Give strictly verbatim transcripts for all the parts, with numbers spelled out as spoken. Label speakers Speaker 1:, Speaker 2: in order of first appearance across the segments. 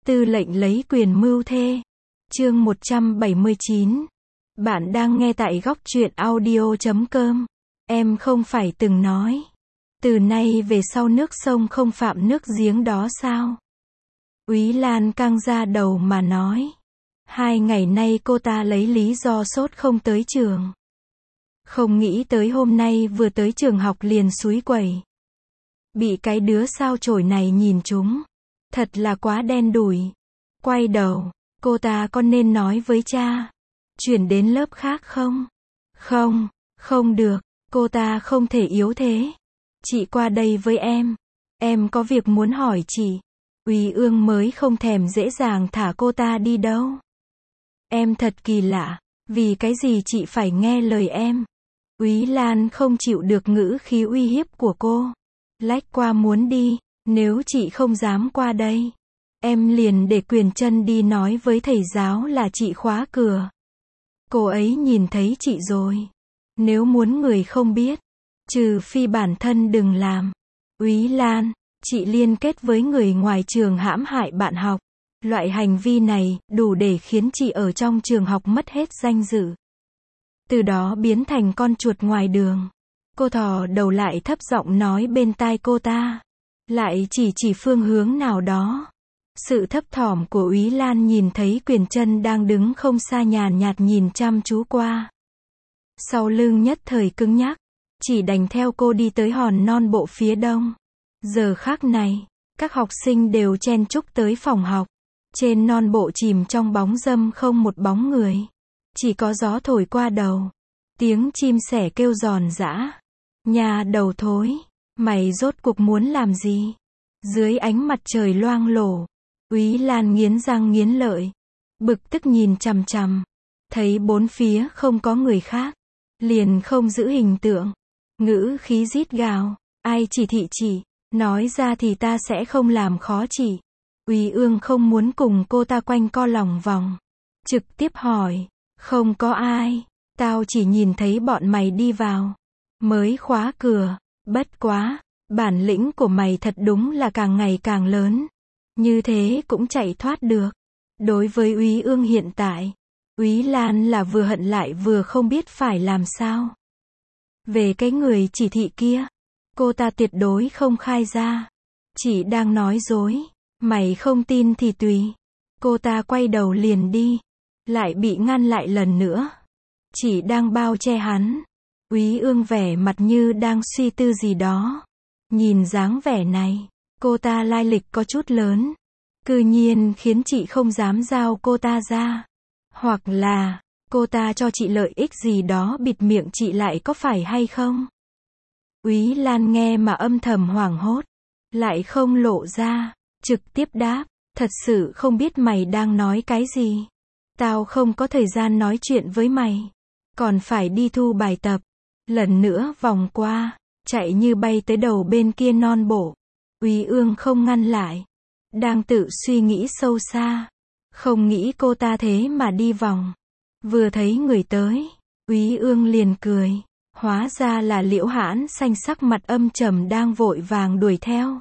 Speaker 1: Tư lệnh lấy quyền mưu thê. Chương một trăm bảy mươi chín. Bạn đang nghe tại góc truyện audio chấm com. Em không phải từng nói, từ nay về sau nước sông không phạm nước giếng đó sao? Úy Lan căng ra đầu mà nói. Hai ngày nay cô ta lấy lý do sốt không tới trường. Không nghĩ tới hôm nay vừa tới trường học liền xúi quẩy. Bị cái đứa sao chổi này nhìn trúng. Thật là quá đen đủi. Quay đầu, cô ta có nên nói với cha, chuyển đến lớp khác không? Không, không được, cô ta không thể yếu thế. Chị qua đây với em. Em có việc muốn hỏi chị. Úy Ương mới không thèm dễ dàng thả cô ta đi đâu. Em thật kỳ lạ, vì cái gì chị phải nghe lời em? Úy Lan không chịu được ngữ khí uy hiếp của cô. Lách qua muốn đi, nếu chị không dám qua đây, em liền để Quyền Chân đi nói với thầy giáo là chị khóa cửa. Cô ấy nhìn thấy chị rồi. Nếu muốn người không biết, trừ phi bản thân đừng làm. Úy Lan, chị liên kết với người ngoài trường hãm hại bạn học. Loại hành vi này đủ để khiến chị ở trong trường học mất hết danh dự. Từ đó biến thành con chuột ngoài đường. Cô thò đầu lại thấp giọng nói bên tai cô ta. Lại chỉ chỉ phương hướng nào đó. Sự thấp thỏm của Úy Lan nhìn thấy Quyền Chân đang đứng không xa nhàn nhạt nhìn chăm chú qua. Sau lưng nhất thời cứng nhắc. Chỉ đành theo cô đi tới hòn non bộ phía đông. Giờ khắc này, các học sinh đều chen chúc tới phòng học. Trên non bộ chìm trong bóng râm không một bóng người. Chỉ có gió thổi qua đầu. Tiếng chim sẻ kêu giòn giã. Nhà đầu thối, mày rốt cuộc muốn làm gì? Dưới ánh mặt trời loang lổ, Úy Lan nghiến răng nghiến lợi. Bực tức nhìn chằm chằm. Thấy bốn phía không có người khác. Liền không giữ hình tượng. Ngữ khí rít gào. Ai chỉ thị chị? Nói ra thì ta sẽ không làm khó chị. Úy Ương không muốn cùng cô ta quanh co lòng vòng. Trực tiếp hỏi. Không có ai. Tao chỉ nhìn thấy bọn mày đi vào. Mới khóa cửa. Bất quá. Bản lĩnh của mày thật đúng là càng ngày càng lớn. Như thế cũng chạy thoát được. Đối với Úy Ương hiện tại, Úy Lan là vừa hận lại vừa không biết phải làm sao. Về cái người chỉ thị kia, cô ta tuyệt đối không khai ra. Chỉ đang nói dối. Mày không tin thì tùy. Cô ta quay đầu liền đi. Lại bị ngăn lại lần nữa. Chỉ đang bao che hắn. Úy Ương vẻ mặt như đang suy tư gì đó. Nhìn dáng vẻ này, cô ta lai lịch có chút lớn. Cư nhiên khiến chị không dám giao cô ta ra. Hoặc là, cô ta cho chị lợi ích gì đó bịt miệng chị lại có phải hay không? Úy Lan nghe mà âm thầm hoảng hốt. Lại không lộ ra. Trực tiếp đáp. Thật sự không biết mày đang nói cái gì. Tao không có thời gian nói chuyện với mày. Còn phải đi thu bài tập. Lần nữa vòng qua. Chạy như bay tới đầu bên kia non bộ. Úy Ương không ngăn lại. Đang tự suy nghĩ sâu xa. Không nghĩ cô ta thế mà đi vòng. Vừa thấy người tới, Úy Ương liền cười. Hóa ra là Liễu Hãn Xanh sắc mặt âm trầm đang vội vàng đuổi theo.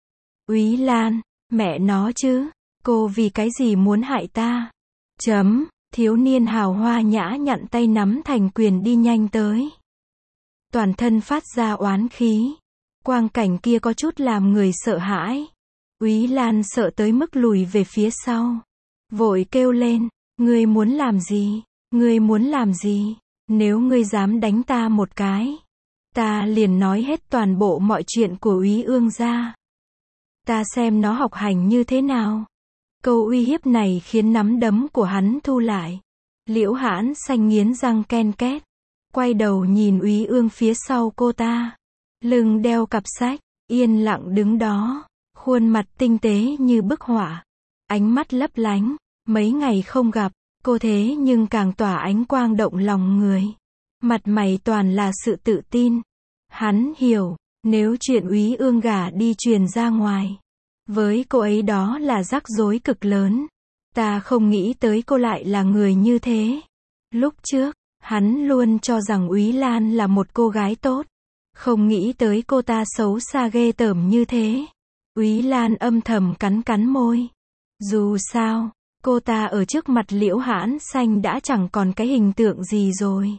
Speaker 1: Úy Lan, mẹ nó chứ. Cô vì cái gì muốn hại ta? Chấm, thiếu niên hào hoa nhã nhặn tay nắm thành quyền đi nhanh tới. Toàn thân phát ra oán khí. Quang cảnh kia có chút làm người sợ hãi. Úy Lan sợ tới mức lùi về phía sau. Vội kêu lên. Ngươi muốn làm gì? Ngươi muốn làm gì? Nếu ngươi dám đánh ta một cái, ta liền nói hết toàn bộ mọi chuyện của Úy Ương ra. Ta xem nó học hành như thế nào. Câu uy hiếp này khiến nắm đấm của hắn thu lại. Liễu Hãn Xanh nghiến răng ken két. Quay đầu nhìn Úy Ương phía sau cô ta. Lưng đeo cặp sách, yên lặng đứng đó. Khuôn mặt tinh tế như bức họa. Ánh mắt lấp lánh. Mấy ngày không gặp, cô thế nhưng càng tỏa ánh quang động lòng người. Mặt mày toàn là sự tự tin. Hắn hiểu, nếu chuyện Úy Ương gả đi truyền ra ngoài, với cô ấy đó là rắc rối cực lớn. Ta không nghĩ tới cô lại là người như thế. Lúc trước, hắn luôn cho rằng Úy Lan là một cô gái tốt. Không nghĩ tới cô ta xấu xa ghê tởm như thế. Úy Lan âm thầm cắn cắn môi. Dù sao, cô ta ở trước mặt Liễu Hãn Xanh đã chẳng còn cái hình tượng gì rồi.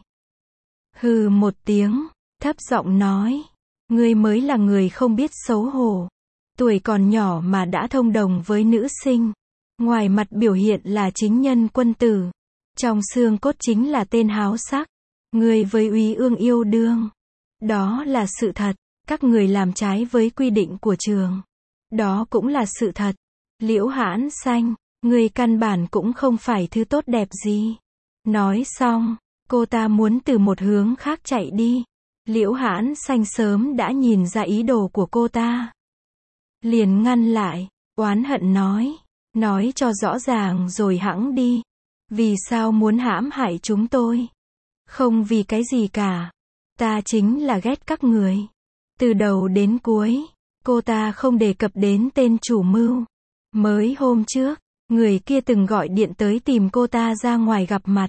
Speaker 1: Hừ một tiếng, thấp giọng nói. Ngươi mới là người không biết xấu hổ. Tuổi còn nhỏ mà đã thông đồng với nữ sinh. Ngoài mặt biểu hiện là chính nhân quân tử. Trong xương cốt chính là tên háo sắc. Ngươi với Úy Ương yêu đương. Đó là sự thật. Các người làm trái với quy định của trường. Đó cũng là sự thật. Liễu Hãn Xanh, ngươi căn bản cũng không phải thứ tốt đẹp gì. Nói xong, cô ta muốn từ một hướng khác chạy đi. Liễu Hãn Xanh sớm đã nhìn ra ý đồ của cô ta. Liền ngăn lại, oán hận nói. Nói cho rõ ràng rồi hẵng đi. Vì sao muốn hãm hại chúng tôi? Không vì cái gì cả. Ta chính là ghét các người. Từ đầu đến cuối, cô ta không đề cập đến tên chủ mưu. Mới hôm trước, người kia từng gọi điện tới tìm cô ta ra ngoài gặp mặt.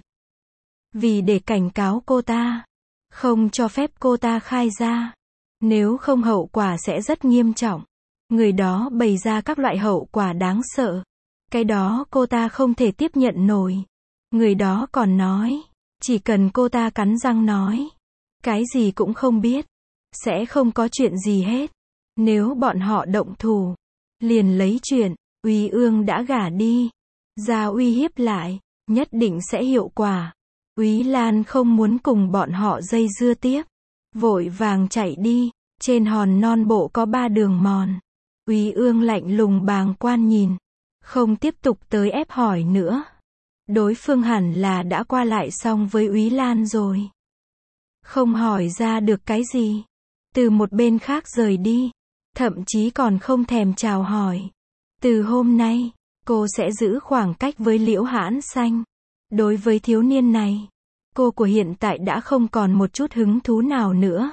Speaker 1: Vì để cảnh cáo cô ta. Không cho phép cô ta khai ra. Nếu không hậu quả sẽ rất nghiêm trọng. Người đó bày ra các loại hậu quả đáng sợ. Cái đó cô ta không thể tiếp nhận nổi. Người đó còn nói, chỉ cần cô ta cắn răng nói, cái gì cũng không biết, sẽ không có chuyện gì hết. Nếu bọn họ động thủ, liền lấy chuyện, Úy Ương đã gả đi, ra uy hiếp lại, nhất định sẽ hiệu quả. Úy Lan không muốn cùng bọn họ dây dưa tiếp, vội vàng chạy đi, trên hòn non bộ có ba đường mòn. Úy Ương lạnh lùng bàng quan nhìn, không tiếp tục tới ép hỏi nữa. Đối phương hẳn là đã qua lại xong với Úy Lan rồi. Không hỏi ra được cái gì. Từ một bên khác rời đi. Thậm chí còn không thèm chào hỏi. Từ hôm nay, cô sẽ giữ khoảng cách với Liễu Hãn Xanh. Đối với thiếu niên này, cô của hiện tại đã không còn một chút hứng thú nào nữa.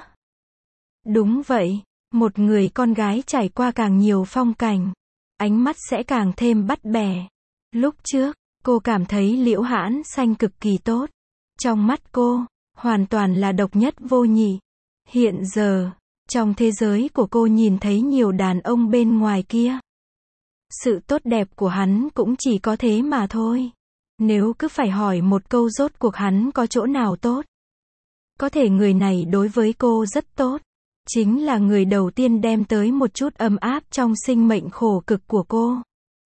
Speaker 1: Đúng vậy, một người con gái trải qua càng nhiều phong cảnh, ánh mắt sẽ càng thêm bắt bẻ. Lúc trước, cô cảm thấy Liễu Hãn Xanh cực kỳ tốt. Trong mắt cô, hoàn toàn là độc nhất vô nhị. Hiện giờ, trong thế giới của cô nhìn thấy nhiều đàn ông bên ngoài kia. Sự tốt đẹp của hắn cũng chỉ có thế mà thôi. Nếu cứ phải hỏi một câu rốt cuộc hắn có chỗ nào tốt. Có thể người này đối với cô rất tốt. Chính là người đầu tiên đem tới một chút ấm áp trong sinh mệnh khổ cực của cô.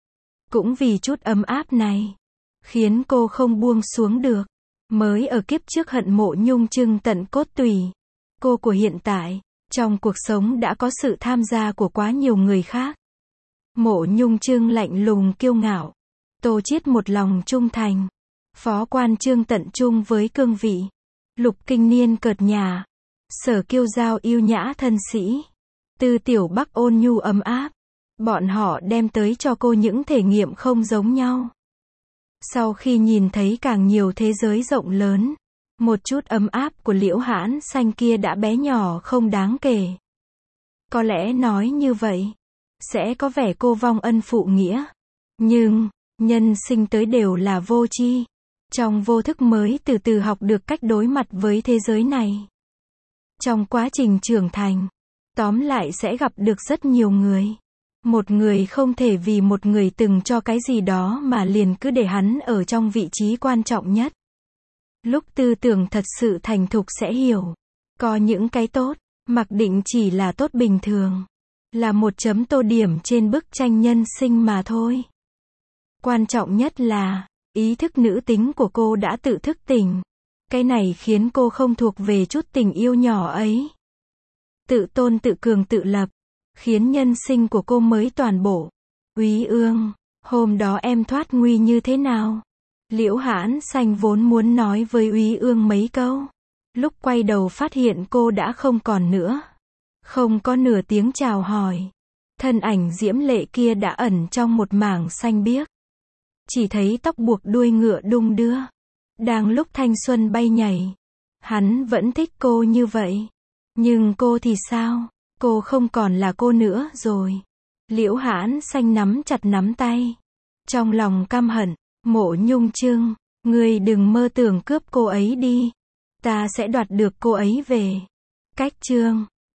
Speaker 1: Cũng vì chút ấm áp này, khiến cô không buông xuống được. Mới ở kiếp trước hận Mộ Nhung Trưng tận cốt tủy. Cô của hiện tại, trong cuộc sống đã có sự tham gia của quá nhiều người khác. Mộ Nhung Trưng lạnh lùng kiêu ngạo. Tô Chiết một lòng trung thành. Phó Quan Trương tận trung với cương vị. Lục Kinh Niên cợt nhả. Sở Kiêu Giao yêu nhã thân sĩ. Tư Tiểu Bắc ôn nhu ấm áp. Bọn họ đem tới cho cô những thể nghiệm không giống nhau. Sau khi nhìn thấy càng nhiều thế giới rộng lớn, một chút ấm áp của Liễu Hãn Xanh kia đã bé nhỏ không đáng kể. Có lẽ nói như vậy, sẽ có vẻ cô vong ân phụ nghĩa. Nhưng, nhân sinh tới đều là vô tri. Trong vô thức mới từ từ học được cách đối mặt với thế giới này. Trong quá trình trưởng thành, tóm lại sẽ gặp được rất nhiều người. Một người không thể vì một người từng cho cái gì đó mà liền cứ để hắn ở trong vị trí quan trọng nhất. Lúc tư tưởng thật sự thành thục sẽ hiểu. Có những cái tốt, mặc định chỉ là tốt bình thường. Là một chấm tô điểm trên bức tranh nhân sinh mà thôi. Quan trọng nhất là, ý thức nữ tính của cô đã tự thức tỉnh. Cái này khiến cô không thuộc về chút tình yêu nhỏ ấy. Tự tôn tự cường tự lập. Khiến nhân sinh của cô mới toàn bộ. Úy Ương, hôm đó em thoát nguy như thế nào? Liễu Hãn Xanh vốn muốn nói với Úy Ương mấy câu. Lúc quay đầu phát hiện cô đã không còn nữa. Không có nửa tiếng chào hỏi. Thân ảnh diễm lệ kia đã ẩn trong một mảng xanh biếc. Chỉ thấy tóc buộc đuôi ngựa đung đưa. Đang lúc thanh xuân bay nhảy. Hắn vẫn thích cô như vậy. Nhưng cô thì sao? Cô không còn là cô nữa rồi. Liễu Hãn Xanh nắm chặt nắm tay. Trong lòng căm hận. Mộ Nhung Trưng, ngươi đừng mơ tưởng cướp cô ấy đi. Ta sẽ đoạt được cô ấy về. Cách chương